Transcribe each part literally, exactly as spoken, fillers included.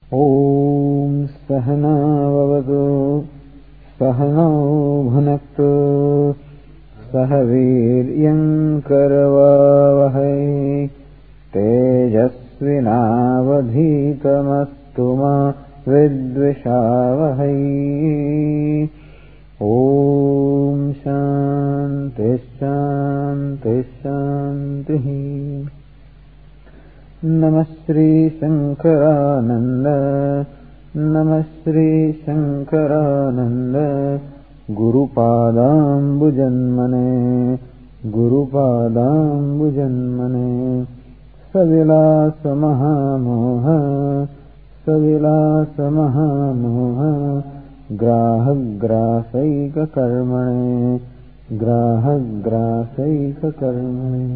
ॐ सहना भवतु सहनौ भुनक्तु सह वीर्यं करवावहै तेजस्विनावधीतमस्तु मा विद्विषावहै। ॐ शान्ति शान्ति शान्तिः। नमः श्री शंकरानंद नमः Shri Shankaranand गुरुपादाम्बुजन्मने गुरुपादाम्बुजन्मने सविलास महामोह सविलास महामोह ग्राहग्रासैक कर्मणे ग्राहग्रासैक कर्मणे।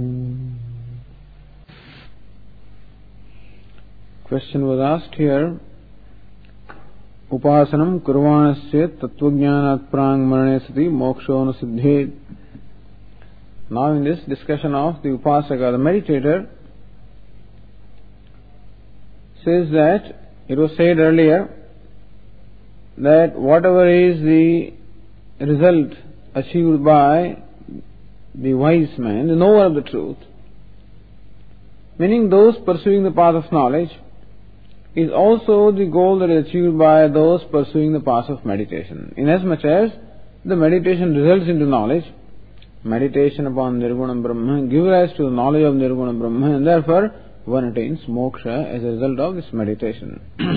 Question was asked here, Upasanam kurvanasya tattvajnanat prang marane sati mokshona siddhet. Now in this discussion of the Upasaka, the meditator says that it was said earlier that whatever is the result achieved by the wise man, the knower of the truth, meaning those pursuing the path of knowledge, is also the goal that is achieved by those pursuing the path of meditation. Inasmuch as the meditation results into knowledge, meditation upon Nirguna Brahma gives rise to the knowledge of Nirguna Brahma, and therefore one attains moksha as a result of this meditation.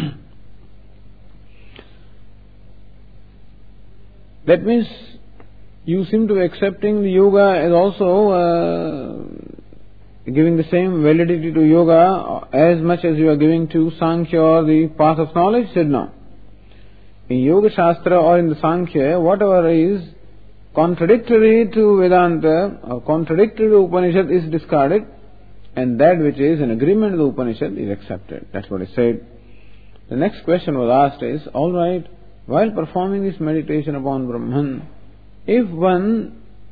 That means you seem to be accepting the yoga as also uh, giving the same validity to yoga as much as you are giving to Sankhya or the path of knowledge? Said no. In Yoga Shastra or in the Sankhya, whatever is contradictory to Vedanta or contradictory to Upanishad is discarded, and that which is in agreement with the Upanishad is accepted. That's what is said. The next question was asked is, alright, while performing this meditation upon Brahman, if one,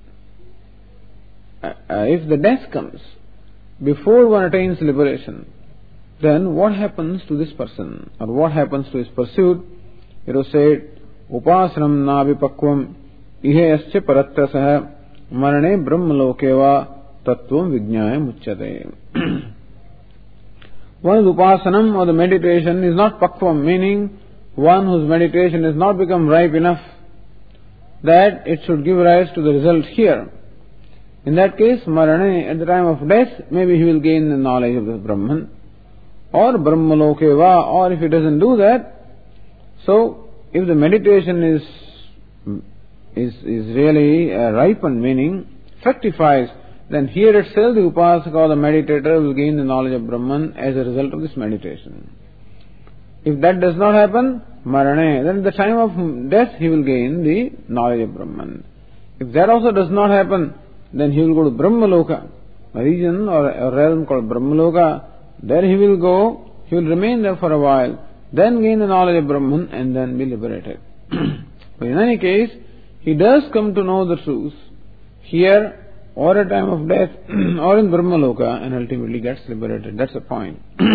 uh, if the death comes before one attains liberation, then what happens to this person, or what happens to his pursuit? It was said, Upasanam nabhipakvam iheyascha paratrasaha marane brahmalokeva tattvam vijñāya muchyate. One's upasanam or the meditation is not pakvam, meaning one whose meditation has not become ripe enough that it should give rise to the result here. In that case, marane, at the time of death, maybe he will gain the knowledge of the Brahman, or brahmalokeva, or if he doesn't do that, so if the meditation is is is really uh, ripened, meaning fructifies, then here itself the upasaka or the meditator will gain the knowledge of Brahman as a result of this meditation. If that does not happen, marane, then at the time of death he will gain the knowledge of Brahman. If that also does not happen, then he will go to Brahmaloka, a region or a realm called Brahmaloka. There he will go, he will remain there for a while, then gain the knowledge of Brahman and then be liberated. But in any case, he does come to know the truth here or at time of death or in Brahmaloka and ultimately gets liberated. That's the point.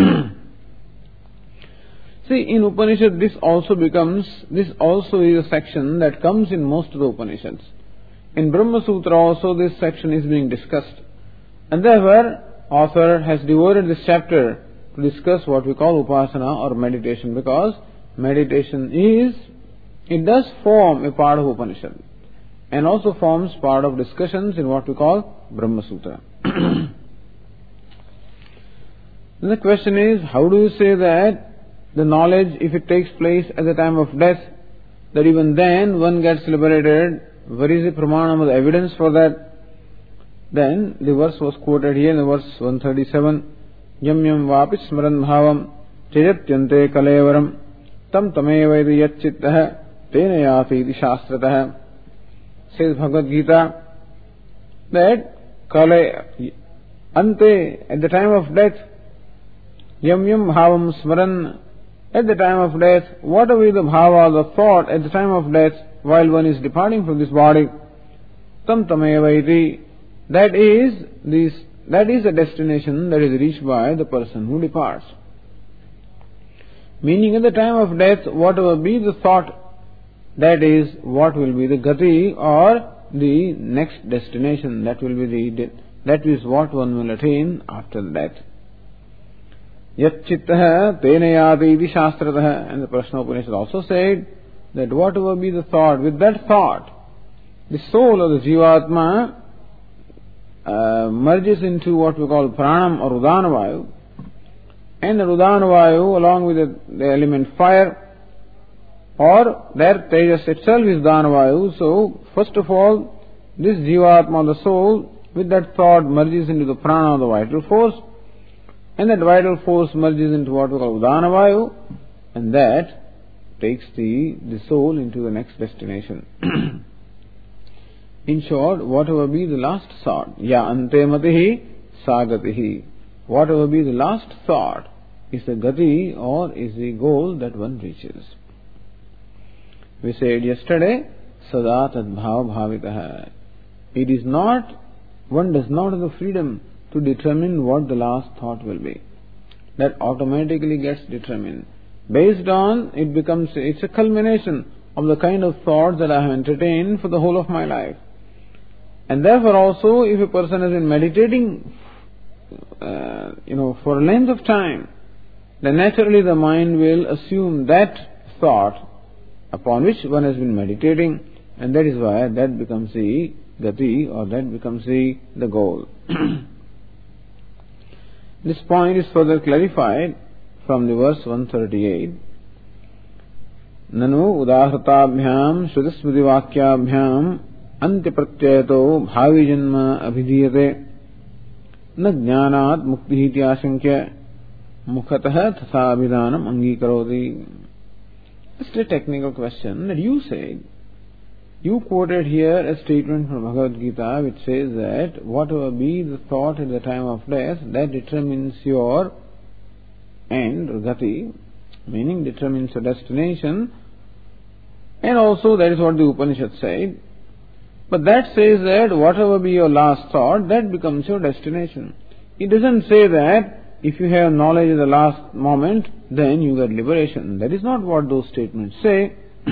See, in Upanishad this also becomes, this also is a section that comes in most of the Upanishads. In Brahma Sutra also this section is being discussed. And therefore, author has devoted this chapter to discuss what we call upasana or meditation, because meditation is, it does form a part of Upanishad and also forms part of discussions in what we call Brahma Sutra. Then the question is, how do you say that the knowledge, if it takes place at the time of death, that even then one gets liberated? Where is the pramanam, the evidence for that? Then the verse was quoted here in the verse one thirty-seven. Yam yam vapi smaran bhavam chayatyante kalevaram tam tameva iti yacchittah tena yafi iti shastratah. Says Bhagavad Gita that kale ante, at the time of death, yam yam bhavam smaran, at the time of death, whatever is the bhava, the thought at the time of death, while one is departing from this body, tam tameva iti, that is this, that is the destination that is reached by the person who departs. Meaning at the time of death, whatever be the thought, that is what will be the gati or the next destination. That will be the de- that is what one will attain after death. Yat chittaha tena yati iti shastratah. And the Prashna Upanishad also said that whatever be the thought, with that thought, the soul of the Jivatma uh, merges into what we call pranam or udanavayu. And the udanavayu along with the, the element fire, or their tejas itself is Dhanavayu. So, first of all, this Jivatma, the soul, with that thought merges into the prana, the vital force, and that vital force merges into what we call Dhanavayu, and that takes the, the soul into the next destination. In short, whatever be the last thought, ya ante matihi sagatihi, whatever be the last thought is the gati or is the goal that one reaches. We said yesterday, sada tadbhav bhavitaha. It is not, one does not have the freedom to determine what the last thought will be. That automatically gets determined. Based on, it becomes, it's a culmination of the kind of thoughts that I have entertained for the whole of my life. And therefore also, if a person has been meditating, uh, you know, for a length of time, then naturally the mind will assume that thought upon which one has been meditating, and that is why that becomes the gati, or that becomes the, the goal. This point is further clarified from the verse one thirty-eight. Nanu udahrtabhyam shrutismritivakyabhyam antyapratyayto bhavi janma abhidhiyate na jnanat mukti ityashankya mukhatah tatha abhidanam angikaroti. Just a technical question that you said. You quoted here a statement from Bhagavad Gita which says that whatever be the thought at the time of death, that determines your end, or gati, meaning determines your destination, and also that is what the Upanishad said. But that says that whatever be your last thought, that becomes your destination. It doesn't say that if you have knowledge at the last moment, then you get liberation. That is not what those statements say.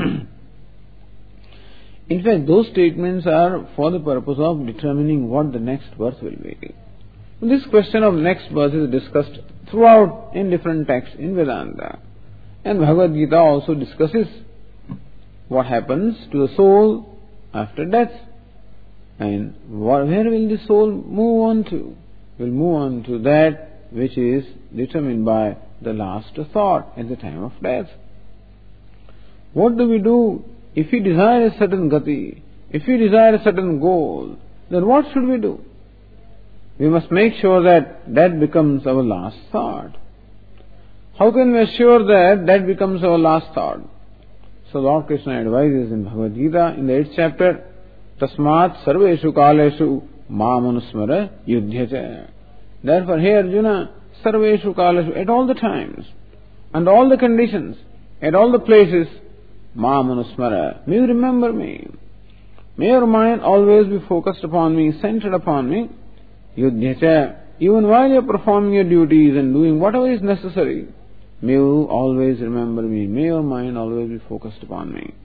In fact, those statements are for the purpose of determining what the next birth will be. This question of next birth is discussed throughout in different texts in Vedanta. And Bhagavad Gita also discusses what happens to the soul after death. And where will the soul move on to? Will move on to that which is determined by the last thought at the time of death. What do we do if we desire a certain gati, if we desire a certain goal? Then what should we do? We must make sure that that becomes our last thought. How can we assure that that becomes our last thought? So Lord Krishna advises in Bhagavad Gita in the eighth chapter, Tasmat sarveshu kaleshu mamanusmara yudhyacha. Therefore, hey Arjuna, sarveshu kaleshu, at all the times, and all the conditions, at all the places, mamanusmara, may you remember me. May your mind always be focused upon me, centered upon me. Yudhyacha, even while you are performing your duties and doing whatever is necessary, may you always remember me. May your mind always be focused upon me.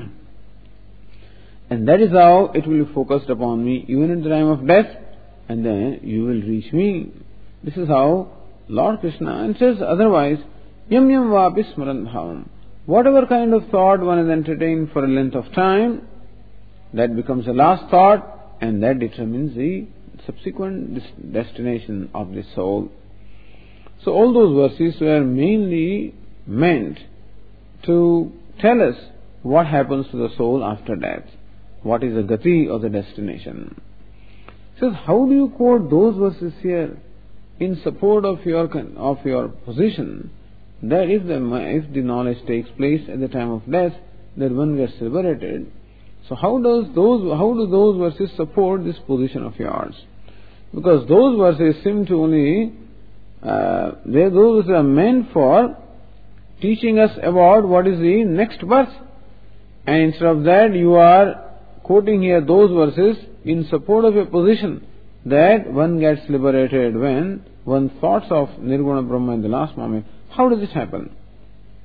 And that is how it will be focused upon me even at the time of death, and then you will reach me. This is how Lord Krishna, and says otherwise, yam yam vapi smaran bhavam. Whatever kind of thought one has entertained for a length of time, that becomes the last thought, and that determines the subsequent destination of the soul. So all those verses were mainly meant to tell us what happens to the soul after death. What is the gati or the destination? So how do you quote those verses here in support of your of your position that if the if the knowledge takes place at the time of death, that one gets liberated? So how does those how do those verses support this position of yours? Because those verses seem to only uh, they those are meant for teaching us about what is the next birth, and instead of that you are quoting here those verses in support of a position that one gets liberated when one thoughts of Nirguna Brahma in the last moment. How does it happen?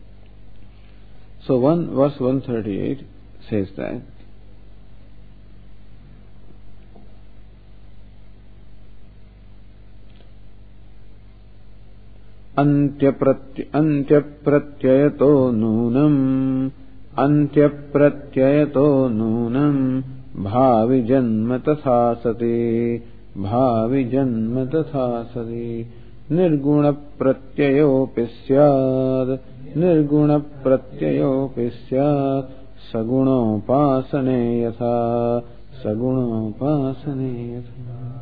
So one verse one thirty-eight says that Antyapraty Antyapratyayato nunam Antyapratyayato nunam Bhavi janma tatha sati Bhavi janma tatha sati Nirguna pratyayopi syad Nirguna pratyayopi syad Sagunopasane yatha Sagunopasane yatha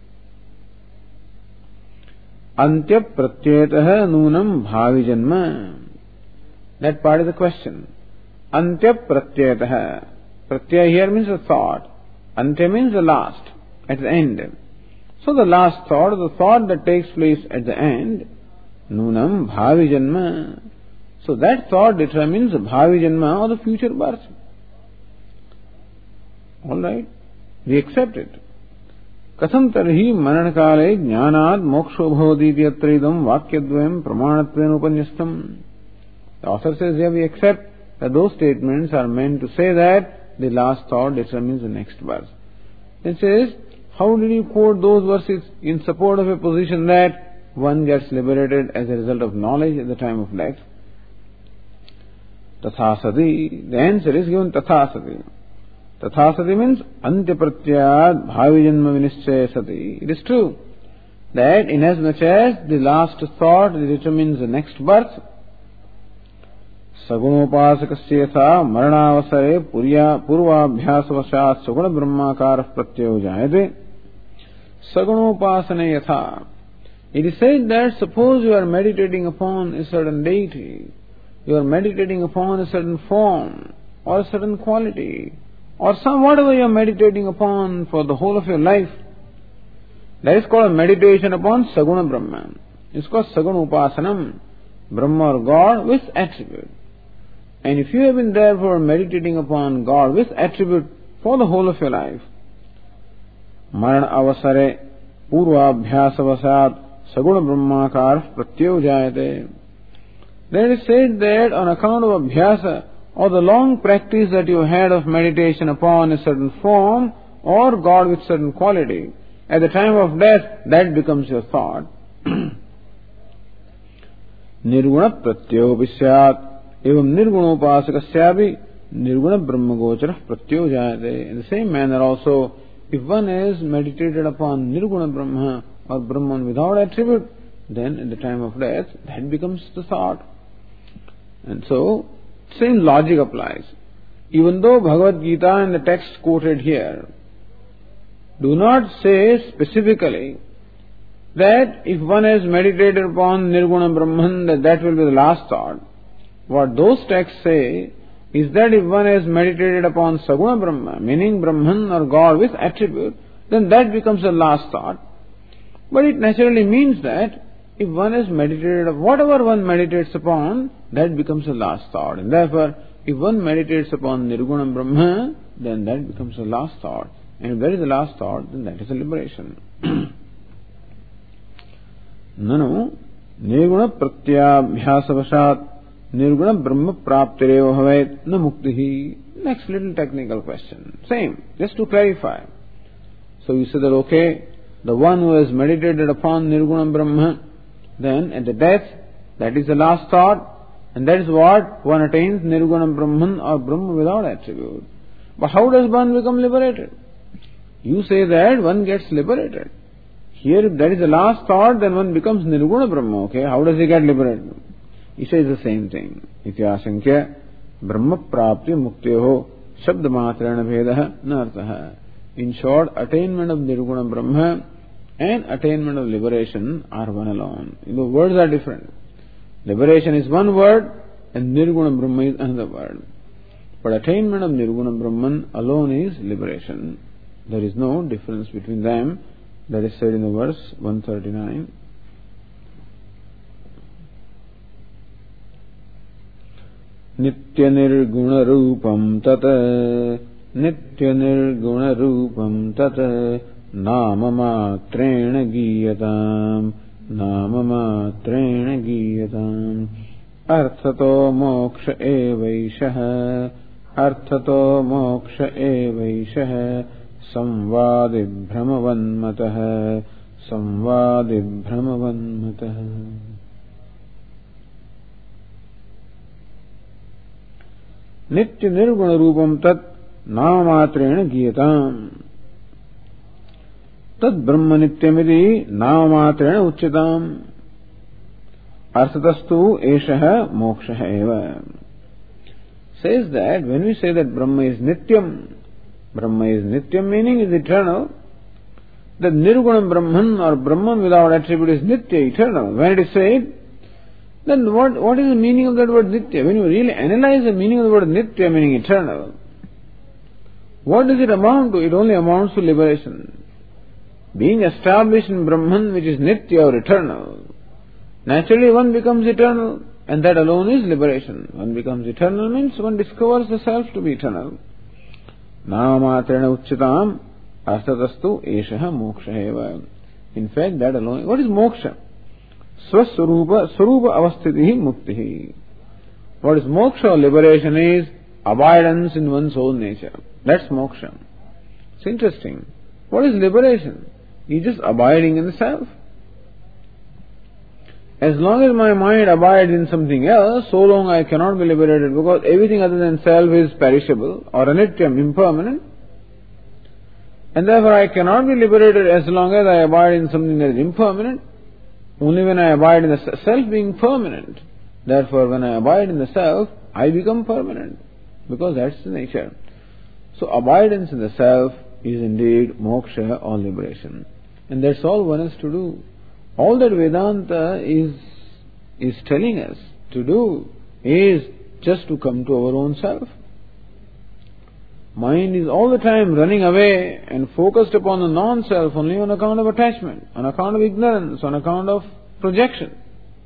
Antya pratyayatah nunam bhavi janma. That part is the question. Antya pratyayatah. Pratyaya here means a thought. Antya means the last, at the end. So the last thought, the thought that takes place at the end, nunam bhavi janma. So that thought determines the bhavi janma or the future birth. Alright, we accept it. Katham tarhi maranakale jnanad moksho bhavati yatridam vakyadvayam pramanatven upanyastam. The author says here we accept that those statements are meant to say that the last thought determines the next verse. It says, how did you quote those verses in support of a position that one gets liberated as a result of knowledge at the time of death? Tathasati. The answer is given tathasati. Tathasati means antyapratyayat bhavi janma vinischaya sati. It is true that inasmuch as the last thought determines the next birth, sagunopasakasya yatha maranavasare purvabhyasavashat saguna brahmakara pratyayo jayate. Sagunopasane yatha. It is said that suppose you are meditating upon a certain deity, you are meditating upon a certain form or a certain quality, or some whatever you are meditating upon for the whole of your life, that is called a meditation upon Saguna Brahman. It's called Saguna Upasanam, Brahma or God with attribute. And if you have been therefore meditating upon God with attribute for the whole of your life, Marana avasare purvabhyasavasat Saguna Brahmakar pratyayo jayate. Then it is said that on account of abhyasa, or the long practice that you had of meditation upon a certain form or God with certain quality, at the time of death, that becomes your thought. Nirguna pratyayo visyat evam nirgunopasakasyapi nirguna brahmagochara pratyayo jayate. In the same manner also, if one is meditated upon nirguna brahma or Brahman without attribute, then at the time of death, that becomes the thought. And so, same logic applies. Even though Bhagavad Gita and the text quoted here do not say specifically that if one has meditated upon Nirguna Brahman, that that will be the last thought. What those texts say is that if one has meditated upon Saguna Brahma, meaning Brahman or God with attribute, then that becomes the last thought. But it naturally means that if one has meditated, whatever one meditates upon, that becomes the last thought. And therefore, if one meditates upon Nirguna Brahma, then that becomes the last thought. And if that is the last thought, then that is a liberation. Nanu, Nirguna pratyabhyasavashat Nirguna Brahma praptireva bhavet na muktihi. Next little technical question. Same, just to clarify. So you say that, okay, the one who has meditated upon Nirguna Brahma, then at the death, that is the last thought, and that is what one attains Nirguna Brahman or Brahma without attribute. But how does one become liberated? You say that one gets liberated. Here, if that is the last thought, then one becomes Nirguna Brahma, okay? How does he get liberated? He says the same thing. Ityasankya Brahma prapti muktyoho shabda matrana bhedah nartaha. In short, attainment of Nirguna Brahma and attainment of liberation are one alone. The words are different. Liberation is one word and Nirguna Brahma is another word. But attainment of Nirguna Brahman alone is liberation. There is no difference between them. That is said in the verse one thirty-nine. Nitya nirguna rupam tata Nitya nirguna rupam tata Nama matrena giyatam Nama matrena giyatam. Arthato moksha evaishah. Arthato moksha evaishah. Samvadi brahmavanmatah. Samvadi brahmavanmatah. Nitya nirguna rupam tat namatrena giyatam. Tad brahma nityamidi namatrena uchyatam. Arthatastu eshaha mokshaha eva. Says that when we say that Brahma is nityam, Brahma is nityam meaning is eternal, that nirguna Brahman or Brahman without attribute is nitya, eternal. When it is said, then what, what is the meaning of that word nitya? When you really analyze the meaning of the word nitya, meaning eternal, what does it amount to? It only amounts to liberation. Being established in Brahman, which is nitya or eternal, naturally one becomes eternal, and that alone is liberation. One becomes eternal means one discovers the self to be eternal. Namatrena uchyatam arthatastu eshaha moksha eva. In fact, that alone. What is moksha? Swaswarupa swarupa avasthitihi muktihi. What is moksha or liberation is abidance in one's own nature. That's moksha. It's interesting. What is liberation? It's just abiding in the self. As long as my mind abides in something else, so long I cannot be liberated, because everything other than self is perishable or anityam, impermanent. And therefore I cannot be liberated as long as I abide in something that is impermanent. Only when I abide in the self being permanent. Therefore when I abide in the self, I become permanent, because that's the nature. So abidance in the self is indeed moksha or liberation. And that's all one has to do. All that Vedanta is, is telling us to do is just to come to our own self. Mind is all the time running away and focused upon the non-self only on account of attachment, on account of ignorance, on account of projection.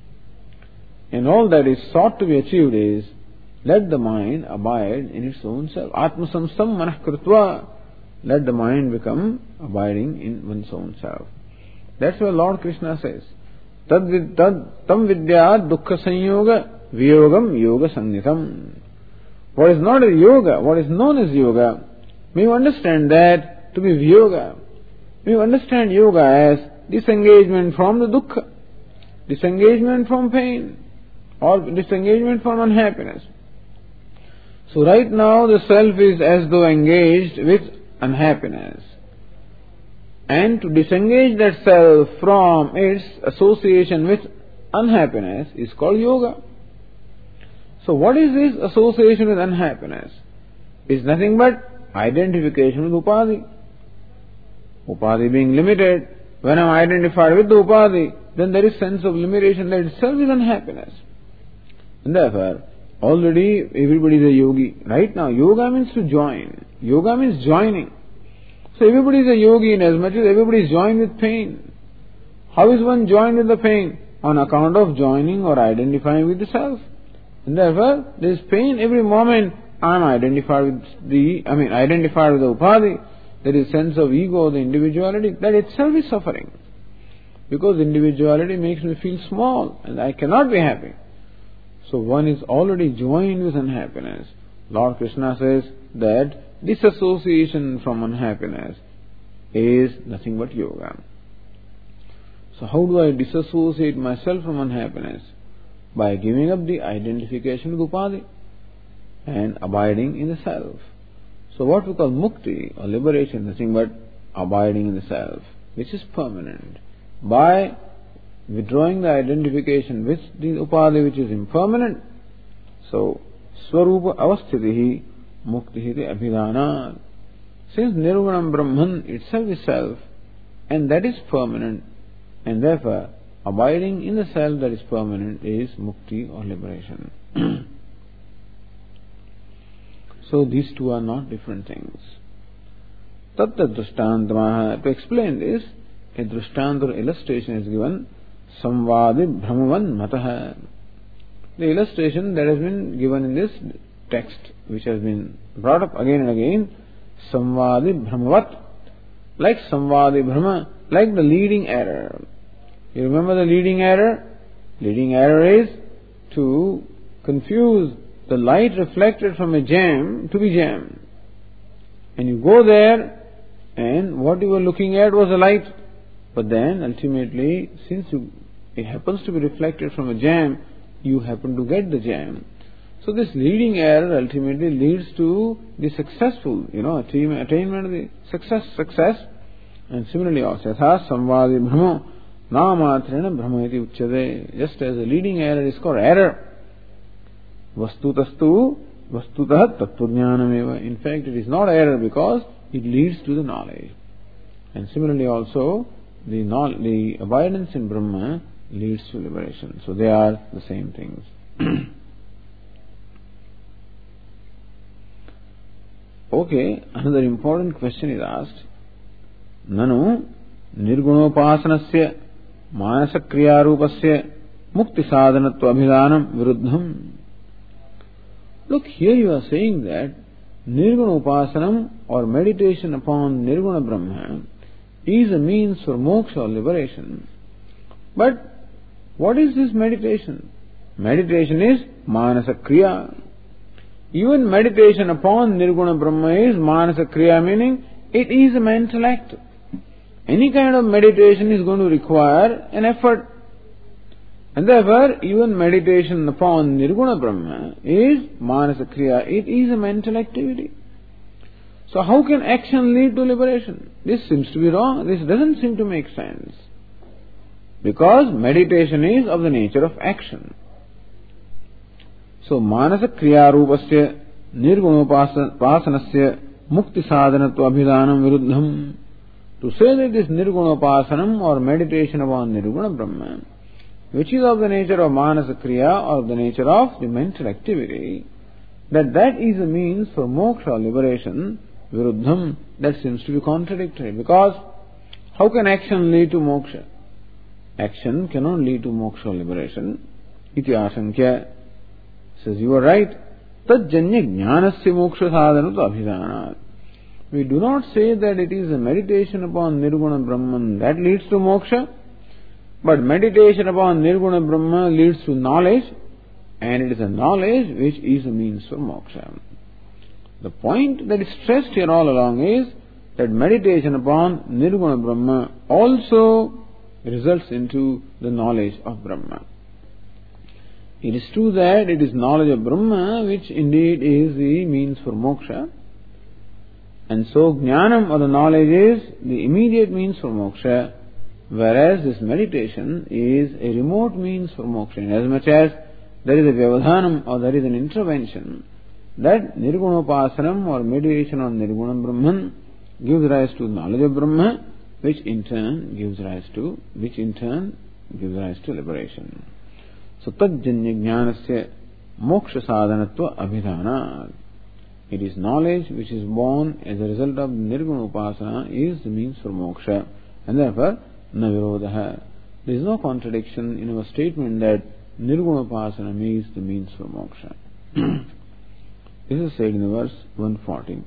And all that is sought to be achieved is, let the mind abide in its own self. Atma samstam manah krutva. Let the mind become abiding in one's own self. That's why Lord Krishna says, Tad vid, tad, tam vidya dukkha sanyoga viyogam yoga sannitam. What is not as yoga, what is known as yoga, may you understand that to be vyoga. May you understand yoga as disengagement from the dukkha, disengagement from pain, or disengagement from unhappiness. So right now the self is as though engaged with unhappiness. And to disengage that self from its association with unhappiness is called yoga. So what is this association with unhappiness? It's nothing but identification with upadhi. Upadhi being limited. When I am identified with the upadhi, then there is sense of limitation. That itself is unhappiness. And therefore, already everybody is a yogi. Right now, yoga means to join. Yoga means joining. So everybody is a yogi in as much as everybody is joined with pain. How is one joined with the pain? On account of joining or identifying with the self. And therefore, there is pain every moment. I am identified with the, I mean, identified with the upadhi. There is sense of ego, the individuality. That itself is suffering. Because individuality makes me feel small and I cannot be happy. So one is already joined with unhappiness. Lord Krishna says that disassociation from unhappiness is nothing but yoga. So how do I disassociate myself from unhappiness? By giving up the identification with upadhi and abiding in the self. So what we call mukti or liberation is nothing but abiding in the self, which is permanent. By withdrawing the identification with the upadhi which is impermanent, so swarupa avasthitihi muktihi abhidhanat. Since nirgunam Brahman itself is self, and that is permanent, and therefore abiding in the self that is permanent is mukti or liberation. So these two are not different things. Tatta drushtantamaha. To explain this, a drushtanta or illustration is given. Samvadi brahmavan mataha. The illustration that has been given in this text, which has been brought up again and again, samvadi brahmavat, like samvadi brahma, like the leading error. You remember the leading error? Leading error is to confuse the light reflected from a gem to be gem. And you go there, and what you were looking at was a light. But then, ultimately, since you, it happens to be reflected from a gem, you happen to get the gem. So this leading error ultimately leads to the successful, you know, attainment, attainment of the success, success. And similarly also, yatha samvadi brahmo namatrena brahma iti uchyate. Just as a leading error is called error. Vastutastu vastutah tattvajnanameva. In fact, it is not error because it leads to the knowledge. And similarly also, the, the abidance in Brahma leads to liberation. So they are the same things. Okay, another important question is asked. Nanu nirgunopasanasya manasa kriyarupasya mukti sadhanatva abhidanam viruddham. Look, here you are saying that nirguna upasanam or meditation upon nirguna Brahma is a means for moksha or liberation. But what is this meditation? Meditation is manasa kriya. Even meditation upon nirguna Brahma is manasa kriya, meaning it is a mental act. Any kind of meditation is going to require an effort. And therefore, even meditation upon nirguna Brahma is manasa kriya. It is a mental activity. So how can action lead to liberation? This seems to be wrong. This doesn't seem to make sense. Because meditation is of the nature of action. So manasa kriya rupasya nirgunopasanasya mukti sadhanatva abhidanam viruddham. To say that this nirgunopasanam or meditation upon nirguna Brahma, which is of the nature of manasa kriya or of the nature of the mental activity, that that is a means for moksha or liberation, viruddham, that seems to be contradictory. Because how can action lead to moksha? Action cannot lead to moksha or liberation. Iti asankya says, you are right. Tajjanya jnanasya moksha sadhanatva abhidanat. We do not say that it is a meditation upon nirguna Brahman that leads to moksha, but meditation upon nirguna Brahma leads to knowledge, and it is a knowledge which is a means for moksha. The point that is stressed here all along is that meditation upon nirguna Brahma also results into the knowledge of Brahma. It is true that it is knowledge of Brahma which indeed is the means for moksha. And so jnanam or the knowledge is the immediate means for moksha, whereas this meditation is a remote means for moksha. As much as there is a vyavadhanam or there is an intervention, that nirgunopasanam or meditation on nirguna Brahman gives rise to knowledge of Brahma, which in turn gives rise to, which in turn gives rise to liberation. So tajjanya jnanasya moksha sadhanatva abhidanat. It is knowledge which is born as a result of nirguna upasana is the means for moksha, and therefore na virodha. There is no contradiction in our statement that nirguna upasana is the means for moksha. This is said in the verse one forty.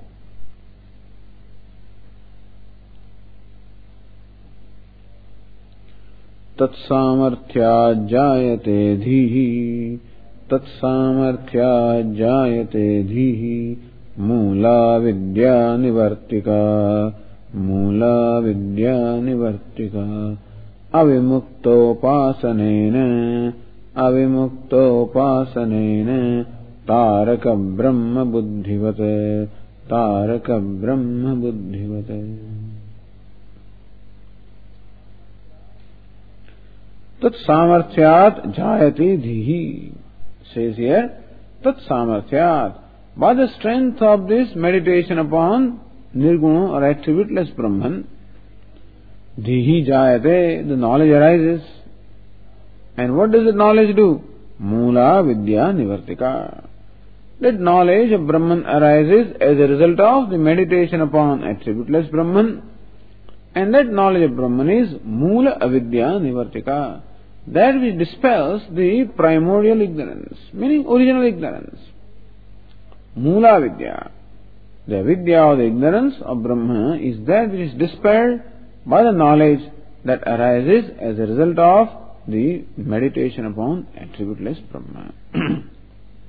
Tatsamarthya jayate dhihi Tatsamarthya jayate dhihi Mula vidya nivartika Mula vidya nivartika Avimukto pasanena Avimukto pasanena Taraka brahma buddhivate Taraka brahma buddhivate. Tat samarthyat jayati dhihi, says here, tat samarthyat, by the strength of this meditation upon nirguna or attributeless Brahman, dhihi jayate, the knowledge arises. And what does the knowledge do? Mula vidya nivartika. That knowledge of Brahman arises as a result of the meditation upon attributeless Brahman, and that knowledge of Brahman is Mula avidya nivartika, that which dispels the primordial ignorance, meaning original ignorance. Mula vidya, the avidya or the ignorance of Brahma is that which is dispelled by the knowledge that arises as a result of the meditation upon attributeless Brahma.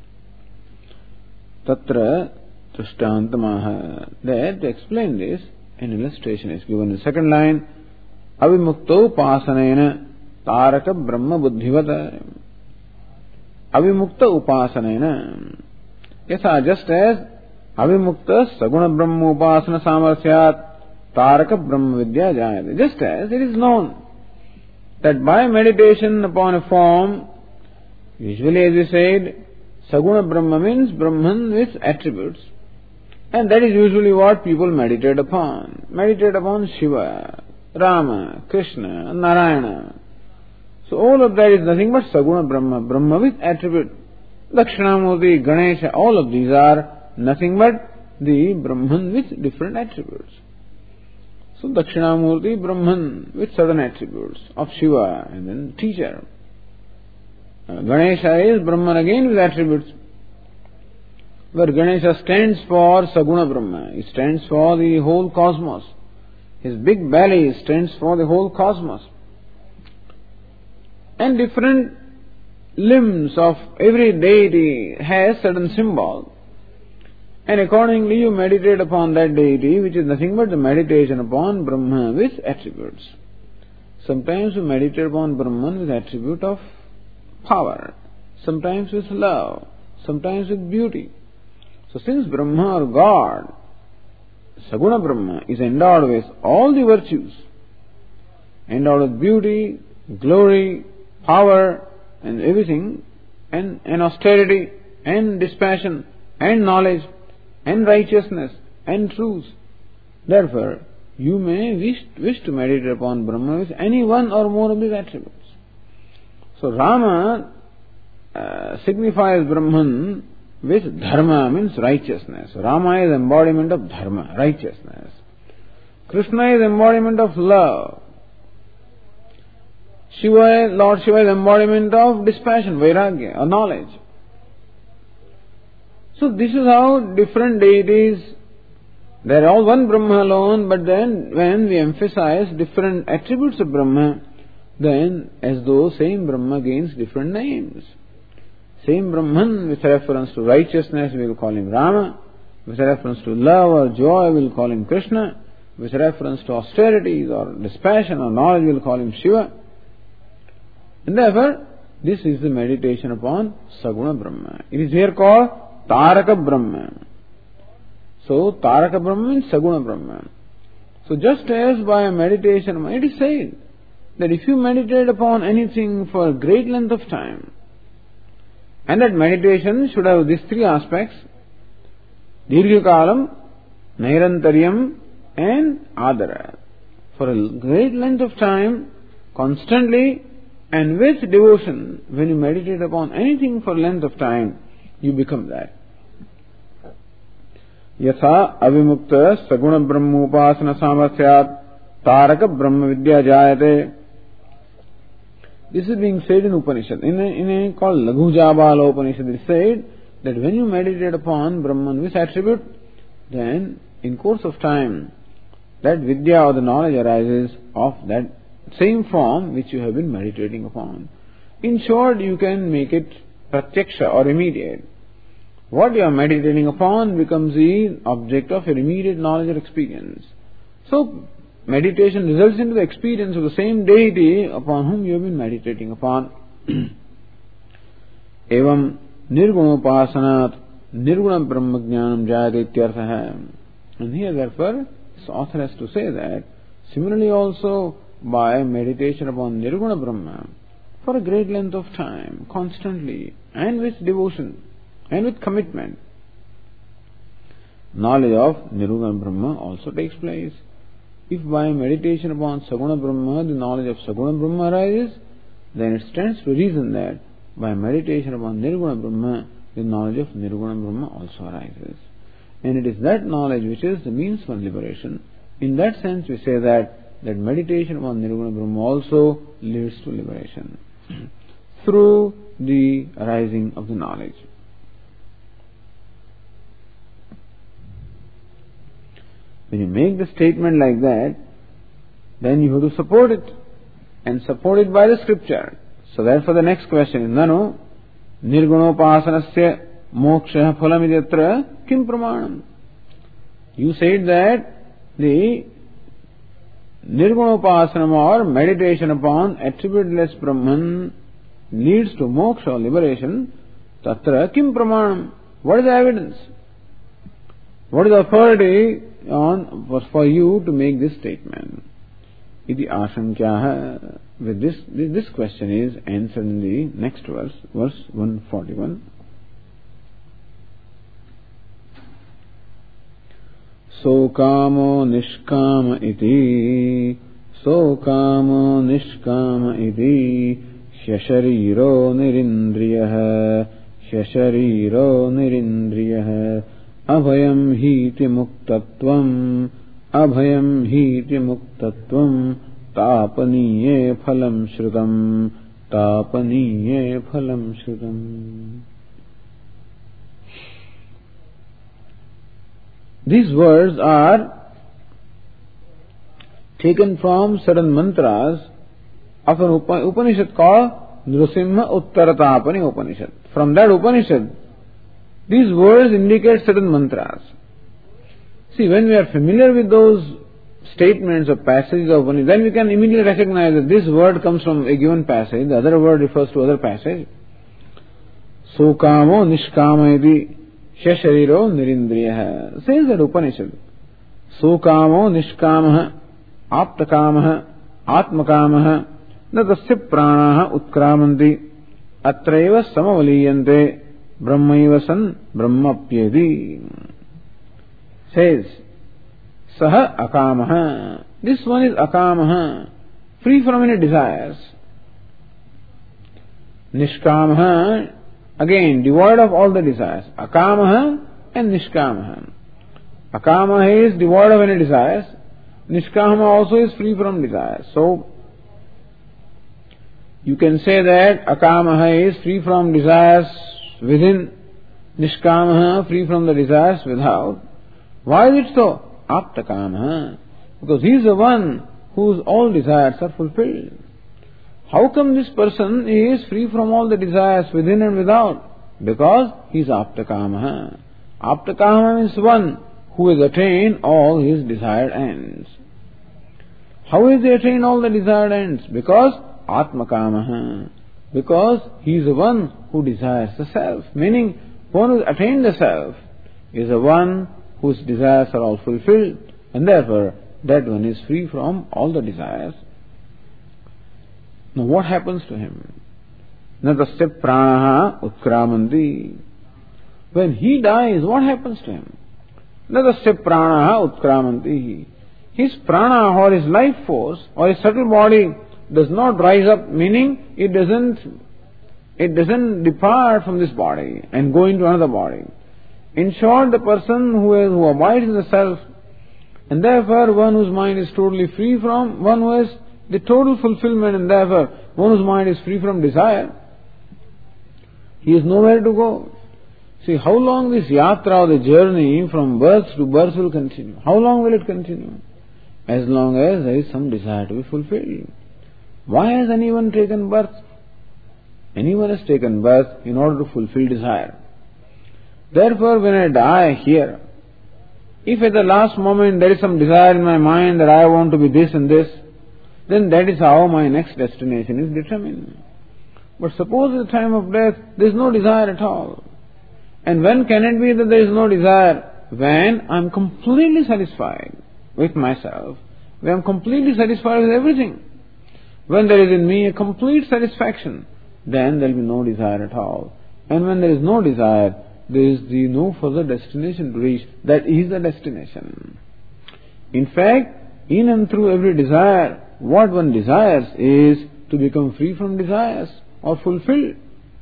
Tatra Drishtantamaha. There, to explain this, an illustration is given in the second line. Avimukto upasanena taraka brahma buddhivata. Avimukta upasanena. Yes, just as avimukta saguna brahma upasana samarthyat taraka brahma vidya jayate. Just as it is known that by meditation upon a form, usually as we said, saguna brahma means Brahman with attributes. And that is usually what people meditate upon. Meditate upon Shiva, Rama, Krishna, Narayana. So all of that is nothing but saguna brahma, Brahma with attribute. Dakshinamurti, Ganesha, all of these are nothing but the Brahman with different attributes. So Dakshinamurti, Brahman with certain attributes of Shiva and then teacher. Uh, Ganesha is Brahman again with attributes. Where Ganesha stands for Saguna Brahma, it stands for the whole cosmos. His big belly stands for the whole cosmos. And different limbs of every deity has certain symbol. And accordingly you meditate upon that deity, which is nothing but the meditation upon Brahma with attributes. Sometimes you meditate upon Brahman with attribute of power, sometimes with love, sometimes with beauty. So since Brahma or God, Saguna Brahma, is endowed with all the virtues, endowed with beauty, glory, power and everything, and, and austerity, and dispassion, and knowledge, and righteousness, and truth. Therefore, you may wish, wish to meditate upon Brahma with any one or more of these attributes. So Rama uh, signifies Brahman with dharma, means righteousness. Rama is embodiment of dharma, righteousness. Krishna is embodiment of love. Shiva, Lord Shiva is embodiment of dispassion, vairagya, or knowledge. So this is how different deities, they are all one Brahma alone, but then when we emphasize different attributes of Brahma, then as though same Brahma gains different names. Same Brahman with reference to righteousness we will call him Rama, with reference to love or joy we will call him Krishna, with reference to austerities or dispassion or knowledge we will call him Shiva. And therefore, this is the meditation upon Saguna Brahma. It is here called Taraka Brahma. So, Taraka Brahma means Saguna Brahma. So, just as by a meditation, it is said that if you meditate upon anything for a great length of time, and that meditation should have these three aspects, Dirghakalam, Nairantaryam, and Adara. For a great length of time, constantly and with devotion, when you meditate upon anything for a length of time, you become that. Yatha avimukta saguna brahma upasana samarthyat taraka brahma vidya jayate. This is being said in Upanishad. In a, in a called Laghu Jabala Upanishad, it is said that when you meditate upon Brahman with attribute, then in course of time, that vidya or the knowledge arises of that same form which you have been meditating upon. In short, you can make it pratyaksha or immediate. What you are meditating upon becomes the object of your immediate knowledge or experience. So, meditation results into the experience of the same deity upon whom you have been meditating upon. Evam nirgunopasanat nirguna brahma jnanam jayate ityartha. And here therefore, this author has to say that similarly also by meditation upon nirguna brahma for a great length of time, constantly and with devotion and with commitment, knowledge of nirguna brahma also takes place. If by meditation upon Saguna Brahma, the knowledge of Saguna Brahma arises, then it stands to reason that by meditation upon Nirguna Brahma, the knowledge of Nirguna Brahma also arises. And it is that knowledge which is the means for liberation. In that sense, we say that, that meditation upon Nirguna Brahma also leads to liberation through the arising of the knowledge. When you make the statement like that, then you have to support it, and support it by the scripture. So therefore the next question is, Nanu nirgunopasanasya moksha phalamidyatra kim pramanam. You said that the Nirgunopasana or meditation upon attributeless Brahman leads to moksha or liberation. Tatra kim pramanam. What is the evidence? What is the authority on for you to make this statement? Iti ashankyaha. With this, this question is answered in the next verse, verse one forty-one. Sokamo nishkama iti, sokamo nishkama iti, hyashariro nirindriyaha, hyashariro nirindriyaha, abhayam hiti muktatvam, abhayam hiti muktatvam, tapaniye phalam shrutam, tapaniye phalam shrutam. These words are taken from certain mantras of an Upanishad called Nrsimha Uttaratapani Upanishad. From that Upanishad, these words indicate certain mantras. See, when we are familiar with those statements or passages of Upanishad, then we can immediately recognize that this word comes from a given passage, the other word refers to other passage. Sokamo nishkama iti shashariro nirindriyaha. Says that Upanishad. Sokamo nishkamaha aptakamaha atmakamaha natasya pranaha utkramanti atraiva samavaliyante brahmaiva san brahmapyedi. Says Saha akamaha. This one is akamaha, free from any desires. Nishkamaha, again devoid of all the desires. Akamaha and nishkamaha. Akamaha is devoid of any desires. Nishkamaha also is free from desires. So you can say that akamaha is free from desires within, nishkamaha free from the desires without. Why is it so? Aptakamaha. Because he is the one whose all desires are fulfilled. How come this person is free from all the desires within and without? Because he is aptakamaha. Aptakamaha means one who has attained all his desired ends. How has he attained all the desired ends? Because atmakamaha. Because he is the one who desires the self. Meaning, one who has attained the self is the one whose desires are all fulfilled, and therefore that one is free from all the desires. Now what happens to him? Natasya pranaha utkramanti. When he dies, what happens to him? Natasya pranaha utkramanti. His prana or his life force or his subtle body does not rise up, meaning it doesn't it doesn't depart from this body and go into another body. In short, the person who, is, who abides in the self, and therefore one whose mind is totally free from, one who has the total fulfillment, and therefore one whose mind is free from desire, he has nowhere to go. See, how long this yatra, the journey from birth to birth will continue? How long will it continue? As long as there is some desire to be fulfilled. Why has anyone taken birth? Anyone has taken birth in order to fulfill desire. Therefore, when I die here, if at the last moment there is some desire in my mind that I want to be this and this, then that is how my next destination is determined. But suppose at the time of death there is no desire at all. And when can it be that there is no desire? When I am completely satisfied with myself, when I am completely satisfied with everything. When there is in me a complete satisfaction, then there will be no desire at all. And when there is no desire, there is the no further destination to reach. That is the destination. In fact, in and through every desire, what one desires is to become free from desires or fulfilled.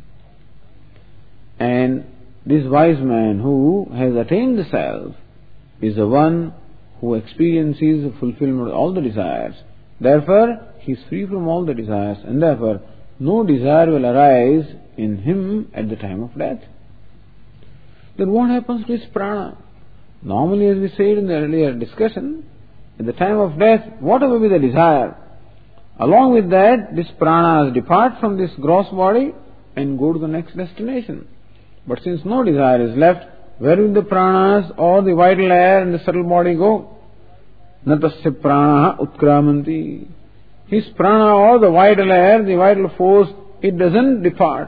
And this wise man who has attained the self is the one who experiences the fulfillment of all the desires. Therefore, he is free from all the desires, and therefore no desire will arise in him at the time of death. Then what happens to his prana? Normally, as we said in the earlier discussion, at the time of death, whatever be the desire, along with that, this prana depart from this gross body and go to the next destination. But since no desire is left, where will the pranas or the vital air and the subtle body go? Natasya pranaha utkramanti. His prana or the vital air, the vital force, it doesn't depart.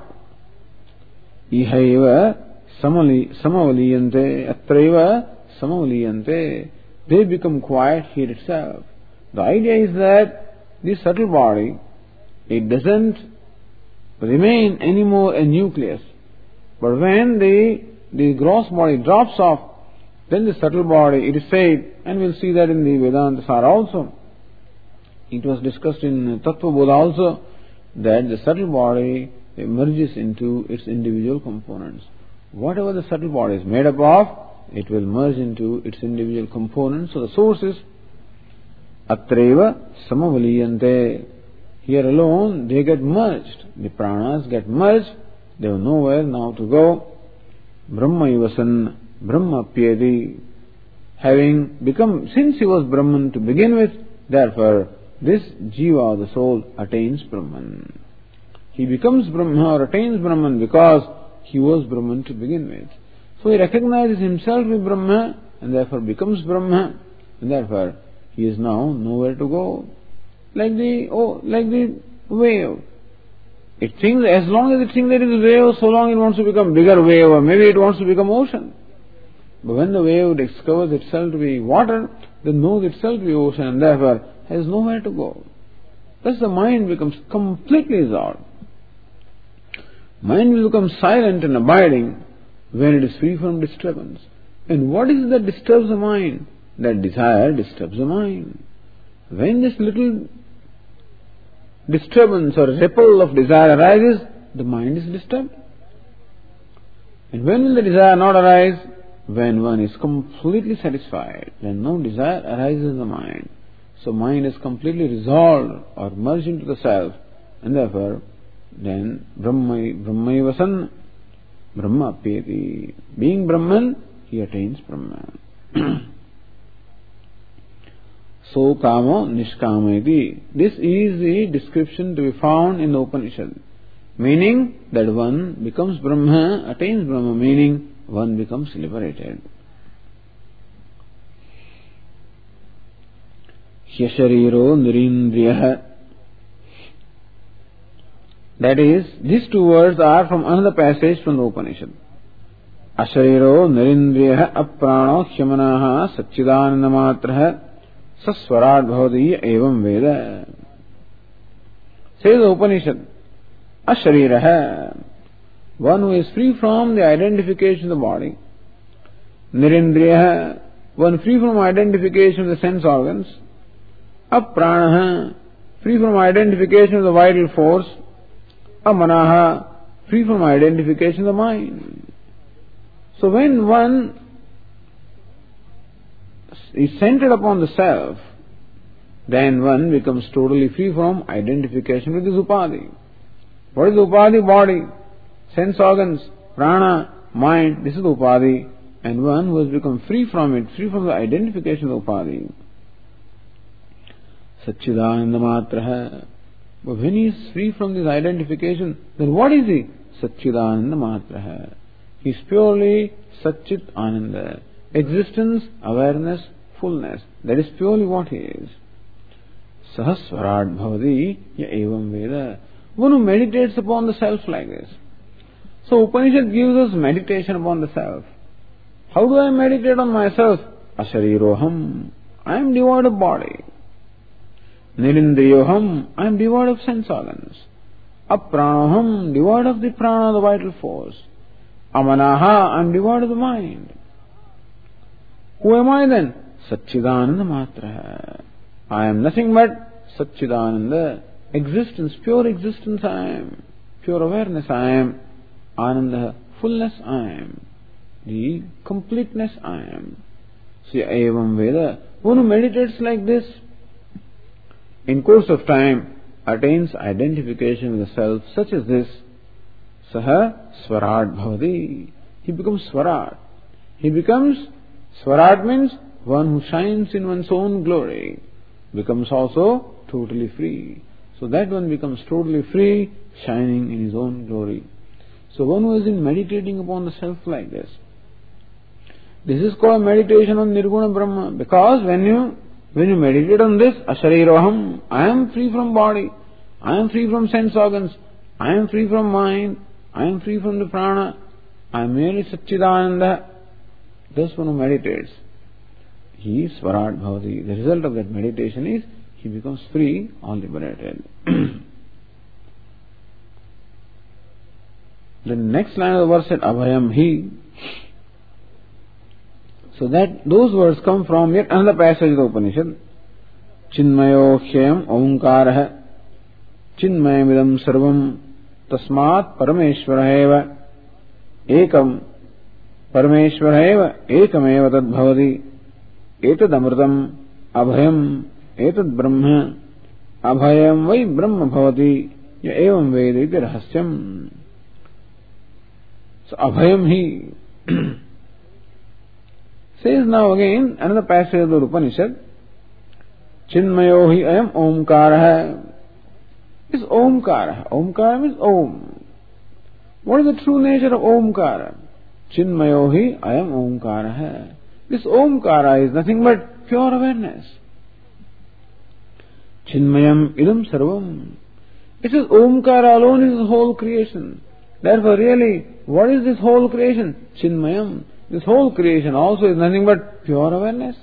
Ihaiva samavaliyante, atraiva samavaliyante. They become quiet here itself. The idea is that this subtle body, it doesn't remain anymore a nucleus. But when the, the gross body drops off, then the subtle body, it is said, and we'll see that in the Vedanta Sara also. It was discussed in Tattva Bodha also, that the subtle body emerges into its individual components. Whatever the subtle body is made up of, it will merge into its individual components. So the source is Atreva Samavaliyante. Here alone they get merged. The pranas get merged. They have nowhere now to go. Brahma Ivasan, Brahma Pyedi. Having become, since he was Brahman to begin with, therefore this Jiva, the soul, attains Brahman. He becomes Brahma or attains Brahman because he was Brahman to begin with. So he recognizes himself as Brahma and therefore becomes Brahma, and therefore he is now nowhere to go. Like the oh, like the wave. It thinks, as long as it thinks that it is a wave, so long it wants to become bigger wave, or maybe it wants to become ocean. But when the wave discovers itself to be water, then knows itself to be ocean, and therefore has nowhere to go. Thus the mind becomes completely resolved. Mind will become silent and abiding when it is free from disturbance. And what is it that disturbs the mind? That desire disturbs the mind. When this little disturbance or ripple of desire arises, the mind is disturbed. And when will the desire not arise? When one is completely satisfied, then no desire arises in the mind. So mind is completely resolved or merged into the self, and therefore then Brahma Brahmaivasan, Brahma Apyeti. Being Brahman, he attains Brahman. So kamo nishkamayati. This is the description to be found in the Upanishad. Meaning that one becomes Brahma, attains Brahma, meaning one becomes liberated. Hyashariro nirindriya. That is, these two words are from another passage from the Upanishad. Ashariro nirindriya aprano hyamanaha satchidanandamatraha saswarad bhavati evam veda. Says the Upanishad, Ashariraha, one who is free from the identification of the body. Nirindriya, one free from identification of the sense organs. Apranaha, free from identification of the vital force. Amanaha, free from identification of the mind. So when one is centered upon the self, then one becomes totally free from identification with this upadhi. What is the upadhi? Body, sense organs, prana, mind. This is the upadhi. And one who has become free from it, free from the identification of the upadhi. Satchidanandamatraha. But when he is free from this identification, then what is he? Satchidanandamatraha. He is purely Satchit Ananda. Existence, awareness, fullness. That is purely what he is. Sahaswarad bhavati ya evam veda. One who meditates upon the self like this. So Upanishad gives us meditation upon the self. How do I meditate on myself? Ashariroham. I am devoid of body. Nirindriyoham. I am devoid of sense organs. Apranoham. Devoid of the prana, the vital force. Amanaha. I am devoid of the mind. Who am I then? Satchidananda Matraha. I am nothing but Satchidananda. Existence, pure existence I am. Pure awareness I am. Ananda, fullness I am. The completeness I am. See, Evam Veda. One who meditates like this, in course of time, attains identification with the self such as this. Saha Swarad Bhavati. He becomes Swarad. He becomes, Swarad means one who shines in one's own glory, becomes also totally free. So that one becomes totally free, shining in his own glory. So one who has been meditating upon the self like this, this is called meditation on Nirguna Brahma, because when you when you meditate on this, Ashariroham, I am free from body, I am free from sense organs, I am free from mind, I am free from the prana, I am merely Satchidananda. This one who meditates, he is Swarat Bhavati. The result of that meditation is he becomes free or liberated. The next line of the verse said, Abhayam Hi. So that those words come from yet another passage of the Upanishad. Chinmayo Hyam Omkarah Chinmayamidam Sarvam Tasmat Parameshwara Ekam Parameshwara Ekameva Tad Bhavati Etad Amritam Abhayam Etad Brahma Abhayam Vai Brahma Bhavati Ya Evam Vediti Rahasyam. So Abhayam Hi says now again another passage of the Upanishad. Chinmayo Hi Ayam Omkarah. Is Omkarah. Omkarah means Om. What is the true nature of Omkarah? Chinmayo Hi Ayam Omkarah. This Omkara is nothing but pure awareness. Chinmayam idam sarvam. It says Omkara alone is the whole creation. Therefore really, what is this whole creation? Chinmayam. This whole creation also is nothing but pure awareness.